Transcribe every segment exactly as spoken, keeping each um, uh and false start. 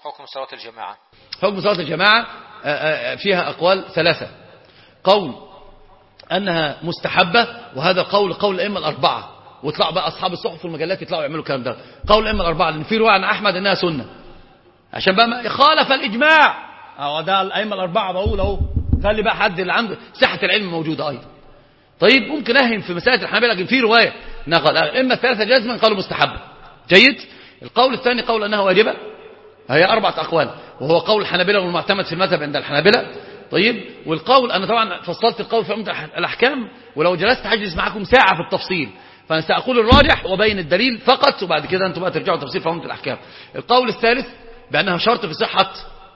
حكم صلاة الجماعة. حكم صلاة الجماعة فيها أقوال ثلاثة. قول أنها مستحبة، وهذا قول قول الأئمة الأربعة، ويطلعوا بقى أصحاب الصحف والمجلات يطلعوا يعملوا الكلام ده. قول الأئمة الأربعة، لأن في رواية عن أحمد أنها سنة، عشان بقى ما خالف الإجماع. أو ده الأئمة الأربعة بقول أهو، خلي بقى حد اللي عنده صحة العلم موجودة أيضا. طيب ممكن أهم في مسألة الحنابلة، لكن في رواية نقل الأئمة الثلاثة جزما قالوا مستحبة. جيد. القول الثاني قول أنها واجبة، هي أربعة أقوال، وهو قول الحنابلة والمعتمد في المذهب عند الحنابلة. طيب. والقول أنا طبعا فصلت القول في عمدة الأحكام، ولو جلست هجلس معكم ساعة في التفصيل، فأنا سأقول الراجح وبين الدليل فقط، وبعد كده أنتم بقى ترجعوا تفصيل في عمدة الأحكام. القول الثالث بأنها شرط في صحة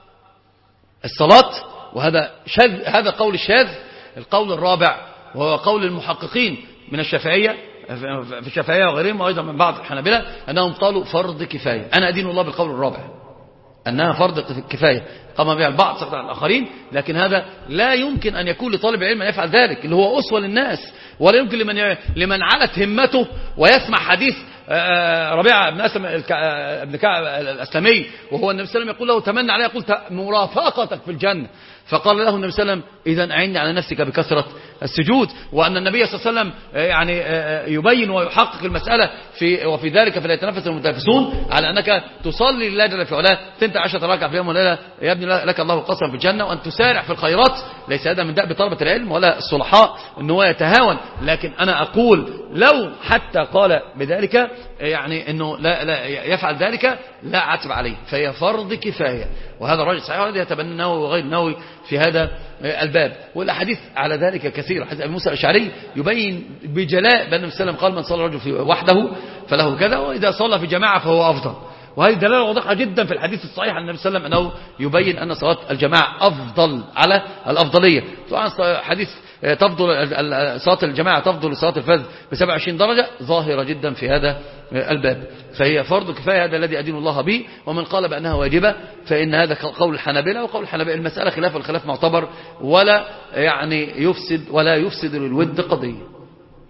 الصلاة، وهذا شاذ، هذا قول الشاذ. القول الرابع وهو قول المحققين من الشافعية، في الشافعية وغيرهم وأيضا من بعض الحنابلة، أنهم قالوا فرض كفاية. أنا أدين الله بالقول الرابع، أنها فرض كفاية قام بها البعض سقط على الآخرين، لكن هذا لا يمكن أن يكون لطالب العلم أن يفعل ذلك، اللي هو أسوة للناس، ولا يمكن لمن لمن علت همته ويسمع حديث ربيعة بن أسلم ابن كعب الأسلمي، وهو النبي صلى الله عليه وسلم يقول له تمنى عليه، قلت مرافقتك في الجنة، فقال له النبي صلى الله عليه وسلم إذن أعني على نفسك بكثرة السجود. وأن النبي صلى الله عليه وسلم يعني يبين ويحقق المسألة في وفي ذلك فليتنافس المتنافسون، على أنك تصلي لله جل في علاه ثنتي عشرة ركعة في يوم وليلة يا ابني لك الله قسما في الجنة، وأن تسارع في الخيرات. ليس هذا من دأب طلبة العلم ولا الصلحاء أنه هو يتهاون، لكن أنا أقول لو حتى قال بذلك يعني أنه لا, لا يفعل ذلك لا عتب عليه، فهي فرض كفاية، وهذا الراجل صحيح، وهذا يتبنى النووي وغير النووي في هذا الباب. والأحاديث على ذلك كثيرة. حديث أبي موسى الأشعري يبين بجلاء بأن النبي صلى الله عليه وسلم قال من صلى الرجل في وحده فله كذا، وإذا صلى في جماعة فهو أفضل. وهذه دلالة واضحة جدا في الحديث الصحيح عن النبي صلى الله عليه وسلم أنه يبين أن صلاة الجماعة أفضل على الأفضلية. طبعا حديث تفضل صلاة الجماعة تفضل لصلاة الفجر ب سبعة وعشرين درجة ظاهرة جدا في هذا الباب، فهي فرض كفاية، هذا الذي أدين الله به. ومن قال بأنها واجبة فإن هذا قول الحنابلة، وقول الحنابلة المسألة خلاف، والخلاف معتبر ولا يعني يفسد ولا يفسد للود قضية.